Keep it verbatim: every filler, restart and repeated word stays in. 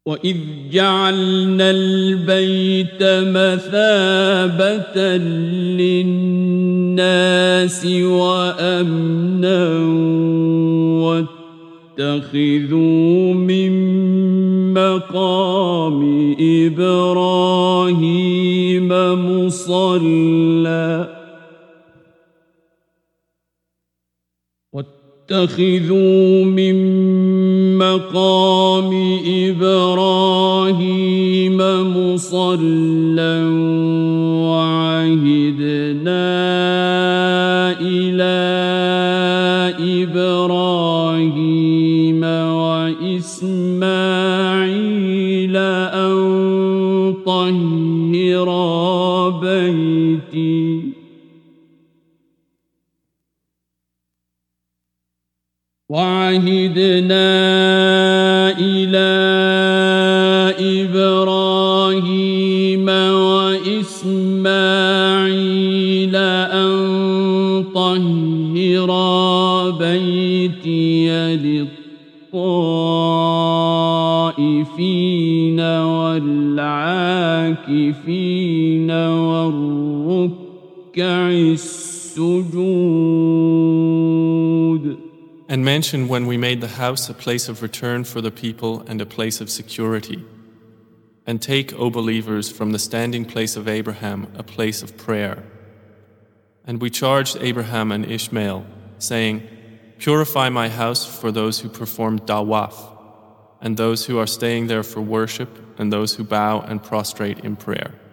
وإذ جعلنا البيت مثابة للناس وأمنا واتخذوا من مقام إبراهيم مصلى واتخذوا من مقام إبراهيم مصلى وعهدنا إلى إبراهيم وإسماعيل أن طهرا بيتي وعهدنا إلى إبراهيم وإسماعيل أن طهرا بيتي للطائفين والعاكفين والركع السجود. And mention when we made the house a place of return for the people and a place of security. And take, O believers, from the standing place of Abraham a place of prayer. And we charged Abraham and Ishmael, saying, Purify my house for those who perform dawaf, and those who are staying there for worship, and those who bow and prostrate in prayer.